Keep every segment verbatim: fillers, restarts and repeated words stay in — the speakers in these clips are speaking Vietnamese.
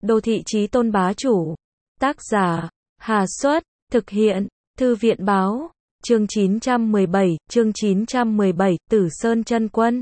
Đô thị chí tôn bá chủ. Tác giả, Hà Xuất, thực hiện, Thư viện báo, chương chín trăm mười bảy, chương chín trăm mười bảy, Tử Sơn Chân Quân.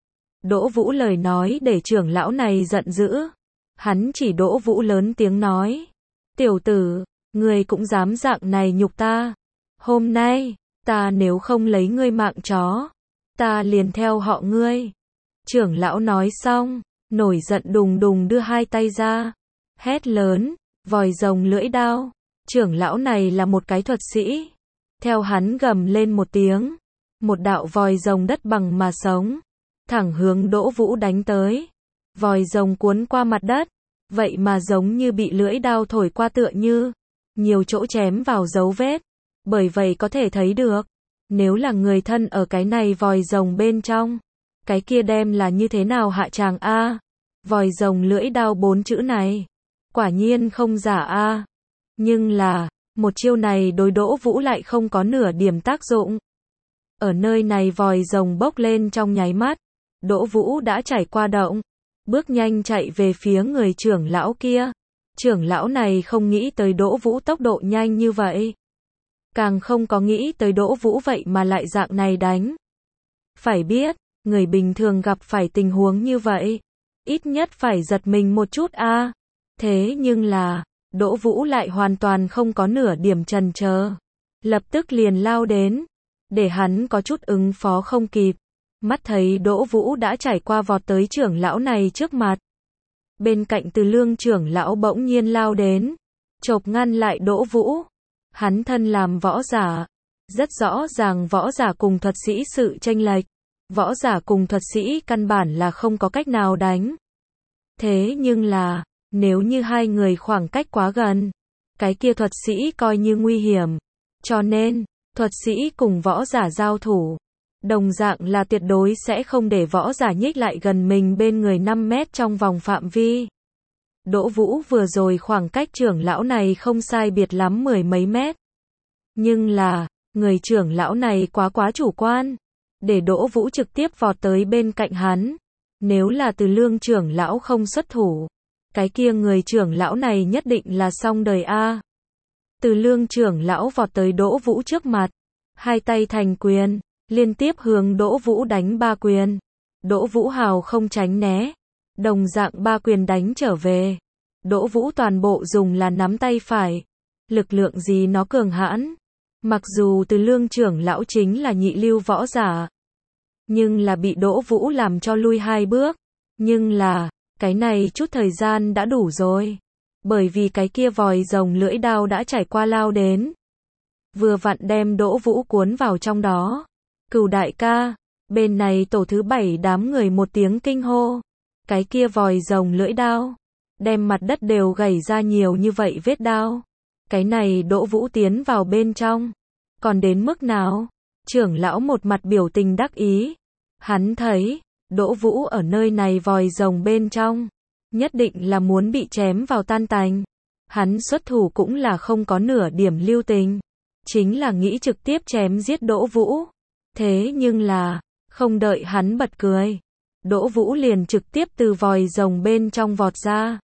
Đỗ Vũ lời nói để trưởng lão này giận dữ. Hắn chỉ Đỗ Vũ lớn tiếng nói. Tiểu tử, ngươi cũng dám dạng này nhục ta. Hôm nay, ta nếu không lấy ngươi mạng chó, ta liền theo họ ngươi. Trưởng lão nói xong, nổi giận đùng đùng đưa hai tay ra. Hét lớn, vòi rồng lưỡi đao. Trưởng lão này là một cái thuật sĩ. Theo hắn gầm lên một tiếng, một đạo vòi rồng đất bằng mà sống, thẳng hướng Đỗ Vũ đánh tới. Vòi rồng cuốn qua mặt đất, vậy mà giống như bị lưỡi đao thổi qua tựa như, nhiều chỗ chém vào dấu vết. Bởi vậy có thể thấy được, nếu là người thân ở cái này vòi rồng bên trong, cái kia đem là như thế nào hạ tràng a. Vòi rồng lưỡi đao bốn chữ này, quả nhiên không giả a. Nhưng là, một chiêu này đối Đỗ Vũ lại không có nửa điểm tác dụng. Ở nơi này vòi rồng bốc lên trong nháy mắt, Đỗ Vũ đã trải qua động, bước nhanh chạy về phía người trưởng lão kia. Trưởng lão này không nghĩ tới Đỗ Vũ tốc độ nhanh như vậy, càng không có nghĩ tới Đỗ Vũ vậy mà lại dạng này đánh. Phải biết, người bình thường gặp phải tình huống như vậy, ít nhất phải giật mình một chút a. À. Thế nhưng là, Đỗ Vũ lại hoàn toàn không có nửa điểm chần chờ, lập tức liền lao đến, để hắn có chút ứng phó không kịp. Mắt thấy Đỗ Vũ đã trải qua vọt tới trưởng lão này trước mặt. Bên cạnh Từ Lương trưởng lão bỗng nhiên lao đến, chộp ngăn lại Đỗ Vũ. Hắn thân làm võ giả, rất rõ ràng võ giả cùng thuật sĩ sự chênh lệch. Võ giả cùng thuật sĩ căn bản là không có cách nào đánh. Thế nhưng là, nếu như hai người khoảng cách quá gần, cái kia thuật sĩ coi như nguy hiểm. Cho nên, thuật sĩ cùng võ giả giao thủ, đồng dạng là tuyệt đối sẽ không để võ giả nhích lại gần mình bên người năm mét trong vòng phạm vi. Đỗ Vũ vừa rồi khoảng cách trưởng lão này không sai biệt lắm mười mấy mét. Nhưng là, người trưởng lão này quá quá chủ quan, để Đỗ Vũ trực tiếp vọt tới bên cạnh hắn. Nếu là Từ Lương trưởng lão không xuất thủ, cái kia người trưởng lão này nhất định là xong đời a. Từ Lương trưởng lão vọt tới Đỗ Vũ trước mặt, hai tay thành quyền, liên tiếp hướng Đỗ Vũ đánh ba quyền. Đỗ Vũ hào không tránh né, đồng dạng ba quyền đánh trở về. Đỗ Vũ toàn bộ dùng là nắm tay phải, lực lượng gì nó cường hãn. Mặc dù Từ Lương trưởng lão chính là nhị lưu võ giả, nhưng là bị Đỗ Vũ làm cho lui hai bước. Nhưng là, cái này chút thời gian đã đủ rồi. Bởi vì cái kia vòi rồng lưỡi đao đã trải qua lao đến, vừa vặn đem Đỗ Vũ cuốn vào trong đó. Cửu đại ca, bên này tổ thứ bảy đám người một tiếng kinh hô. Cái kia vòi rồng lưỡi đao, đem mặt đất đều gảy ra nhiều như vậy vết đao. Cái này Đỗ Vũ tiến vào bên trong, còn đến mức nào? Trưởng lão một mặt biểu tình đắc ý. Hắn thấy, Đỗ Vũ ở nơi này vòi rồng bên trong, nhất định là muốn bị chém vào tan tành. Hắn xuất thủ cũng là không có nửa điểm lưu tình, chính là nghĩ trực tiếp chém giết Đỗ Vũ. Thế nhưng là, không đợi hắn bật cười, Đỗ Vũ liền trực tiếp từ vòi rồng bên trong vọt ra.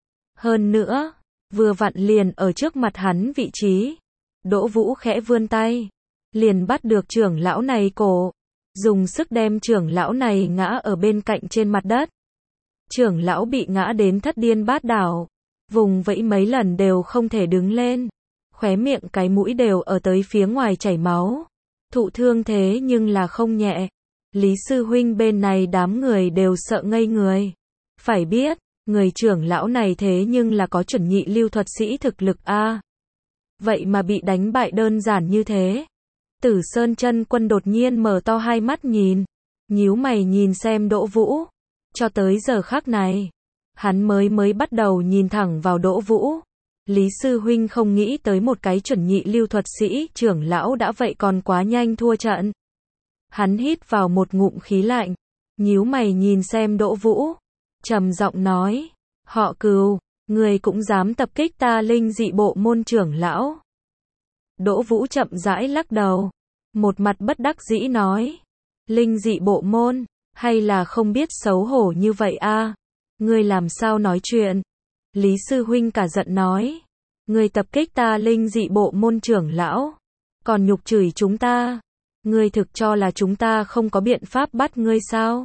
Hơn nữa, vừa vặn liền ở trước mặt hắn vị trí. Đỗ Vũ khẽ vươn tay, liền bắt được trưởng lão này cổ, dùng sức đem trưởng lão này ngã ở bên cạnh trên mặt đất. Trưởng lão bị ngã đến thất điên bát đảo, vùng vẫy mấy lần đều không thể đứng lên, khóe miệng cái mũi đều ở tới phía ngoài chảy máu. Thụ thương thế nhưng là không nhẹ. Lý sư huynh bên này đám người đều sợ ngây người. Phải biết, người trưởng lão này thế nhưng là có chuẩn nhị lưu thuật sĩ thực lực a. Vậy mà bị đánh bại đơn giản như thế. Tử Sơn Chân Quân đột nhiên mở to hai mắt nhìn, nhíu mày nhìn xem Đỗ Vũ. Cho tới giờ khắc này, hắn mới mới bắt đầu nhìn thẳng vào Đỗ Vũ. Lý sư huynh không nghĩ tới một cái chuẩn nhị lưu thuật sĩ trưởng lão đã vậy còn quá nhanh thua trận. Hắn hít vào một ngụm khí lạnh, nhíu mày nhìn xem Đỗ Vũ, trầm giọng nói, họ Cừu, người cũng dám tập kích ta linh dị bộ môn trưởng lão. Đỗ Vũ chậm rãi lắc đầu, một mặt bất đắc dĩ nói, linh dị bộ môn, hay là không biết xấu hổ như vậy a? Ngươi làm sao nói chuyện? Lý sư huynh cả giận nói. Ngươi tập kích ta linh dị bộ môn trưởng lão. Còn nhục chửi chúng ta. Ngươi thực cho là chúng ta không có biện pháp bắt ngươi sao?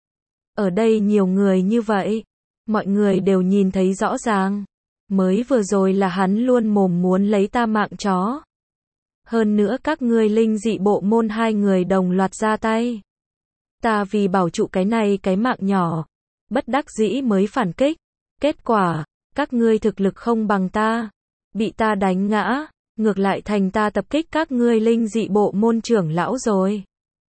Ở đây nhiều người như vậy. Mọi người đều nhìn thấy rõ ràng. Mới vừa rồi là hắn luôn mồm muốn lấy ta mạng chó. Hơn nữa các ngươi linh dị bộ môn hai người đồng loạt ra tay. Ta vì bảo trụ cái này cái mạng nhỏ. Bất đắc dĩ mới phản kích. Kết quả, các ngươi thực lực không bằng ta. Bị ta đánh ngã. Ngược lại thành ta tập kích các ngươi linh dị bộ môn trưởng lão rồi.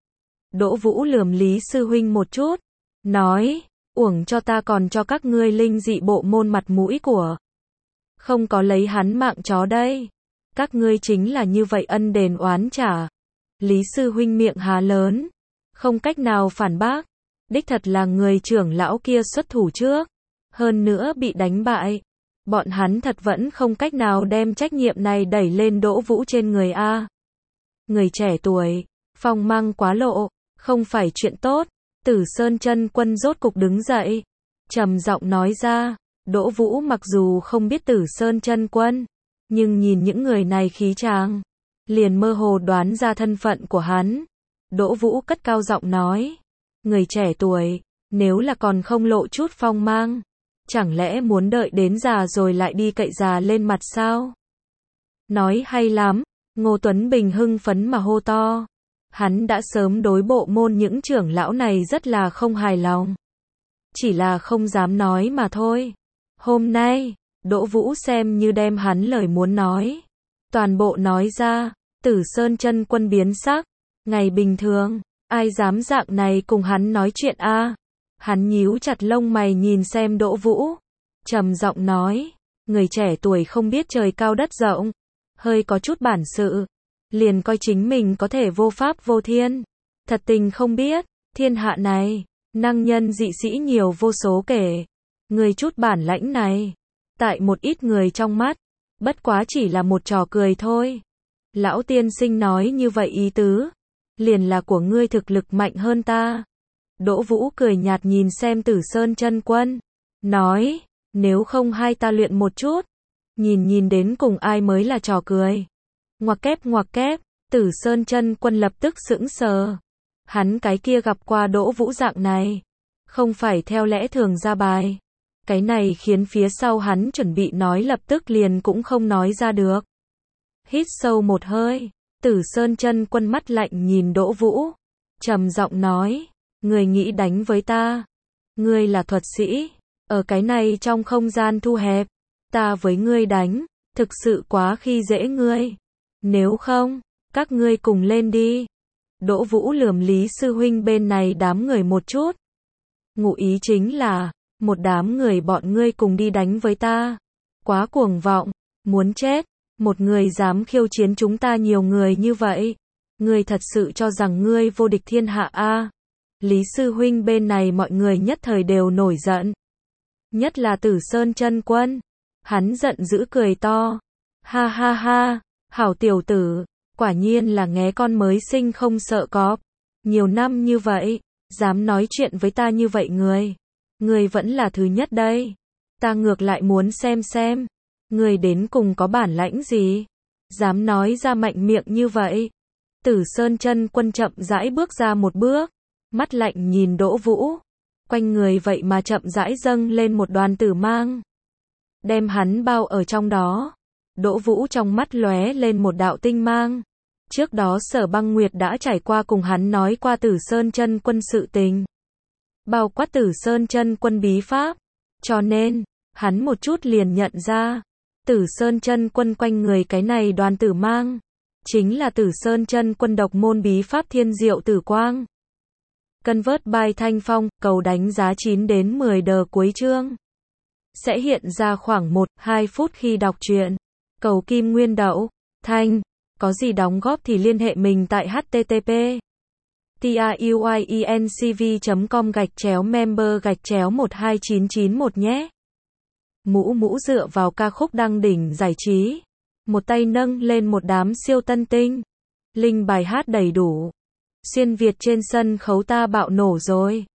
Đỗ Vũ lườm Lý sư huynh một chút. Nói, uổng cho ta còn cho các ngươi linh dị bộ môn mặt mũi của. Không có lấy hắn mạng chó đây. Các ngươi chính là như vậy ân đền oán trả. Lý sư huynh miệng há lớn. Không cách nào phản bác. Đích thật là người trưởng lão kia xuất thủ trước. Hơn nữa bị đánh bại. Bọn hắn thật vẫn không cách nào đem trách nhiệm này đẩy lên Đỗ Vũ trên người A. Người trẻ tuổi, phong mang quá lộ, không phải chuyện tốt. Tử Sơn Chân Quân rốt cục đứng dậy, trầm giọng nói ra. Đỗ Vũ mặc dù không biết Tử Sơn Chân Quân, nhưng nhìn những người này khí tràng, liền mơ hồ đoán ra thân phận của hắn. Đỗ Vũ cất cao giọng nói, người trẻ tuổi, nếu là còn không lộ chút phong mang, chẳng lẽ muốn đợi đến già rồi lại đi cậy già lên mặt sao? Nói hay lắm, Ngô Tuấn Bình hưng phấn mà hô to. Hắn đã sớm đối bộ môn những trưởng lão này rất là không hài lòng. Chỉ là không dám nói mà thôi. Hôm nay, Đỗ Vũ xem như đem hắn lời muốn nói. Toàn bộ nói ra, Tử Sơn Chân Quân biến sắc. Ngày bình thường, ai dám dạng này cùng hắn nói chuyện a? Hắn nhíu chặt lông mày nhìn xem Đỗ Vũ. Trầm giọng nói, người trẻ tuổi không biết trời cao đất rộng. Hơi có chút bản sự. Liền coi chính mình có thể vô pháp vô thiên. Thật tình không biết, thiên hạ này, năng nhân dị sĩ nhiều vô số kể. Người chút bản lãnh này, tại một ít người trong mắt, bất quá chỉ là một trò cười thôi. Lão tiên sinh nói như vậy ý tứ, liền là của ngươi thực lực mạnh hơn ta. Đỗ Vũ cười nhạt nhìn xem Tử Sơn Chân Quân, nói, nếu không hai ta luyện một chút, nhìn nhìn đến cùng ai mới là trò cười. Ngoặc kép ngoặc kép, Tử Sơn Chân Quân lập tức sững sờ. Hắn cái kia gặp qua Đỗ Vũ dạng này, không phải theo lẽ thường ra bài. Cái này khiến phía sau hắn chuẩn bị nói lập tức liền cũng không nói ra được. Hít sâu một hơi, Tử Sơn Chân Quân mắt lạnh nhìn Đỗ Vũ, trầm giọng nói, người nghĩ đánh với ta? Ngươi là thuật sĩ, ở cái này trong không gian thu hẹp, ta với ngươi đánh, thực sự quá khi dễ ngươi. Nếu không, các ngươi cùng lên đi. Đỗ Vũ lườm Lý sư huynh bên này đám người một chút. Ngụ ý chính là, một đám người bọn ngươi cùng đi đánh với ta. Quá cuồng vọng, muốn chết, một người dám khiêu chiến chúng ta nhiều người như vậy. Ngươi thật sự cho rằng ngươi vô địch thiên hạ a? Lý sư huynh bên này mọi người nhất thời đều nổi giận. Nhất là Tử Sơn Chân Quân. Hắn giận dữ cười to. Ha ha ha, hảo tiểu tử, quả nhiên là nghé con mới sinh không sợ cọp. Nhiều năm như vậy, dám nói chuyện với ta như vậy người. Người vẫn là thứ nhất đây. Ta ngược lại muốn xem xem. Người đến cùng có bản lãnh gì? Dám nói ra mạnh miệng như vậy. Tử Sơn Chân Quân chậm rãi bước ra một bước. Mắt lạnh nhìn Đỗ Vũ. Quanh người vậy mà chậm rãi dâng lên một đoàn tử mang. Đem hắn bao ở trong đó. Đỗ Vũ trong mắt lóe lên một đạo tinh mang. Trước đó Sở Băng Nguyệt đã trải qua cùng hắn nói qua Tử Sơn Chân Quân sự tình. Bao quát Tử Sơn Chân Quân bí pháp. Cho nên, hắn một chút liền nhận ra. Tử Sơn Chân Quân quanh người cái này đoàn tử mang. Chính là Tử Sơn Chân Quân độc môn bí pháp Thiên Diệu Tử Quang. Convert by Thanh Phong, cầu đánh giá chín đến mười đờ cuối chương. Sẽ hiện ra khoảng một đến hai phút khi đọc truyện. Cầu Kim Nguyên Đậu, Thanh, có gì đóng góp thì liên hệ mình tại http truyencv chấm com gạch chéo member gạch chéo một hai chín chín một nhé. Mũ mũ dựa vào ca khúc đăng đỉnh giải trí. Một tay nâng lên một đám siêu tân tinh. Linh bài hát đầy đủ. Xuyên Việt trên sân khấu ta bạo nổ rồi.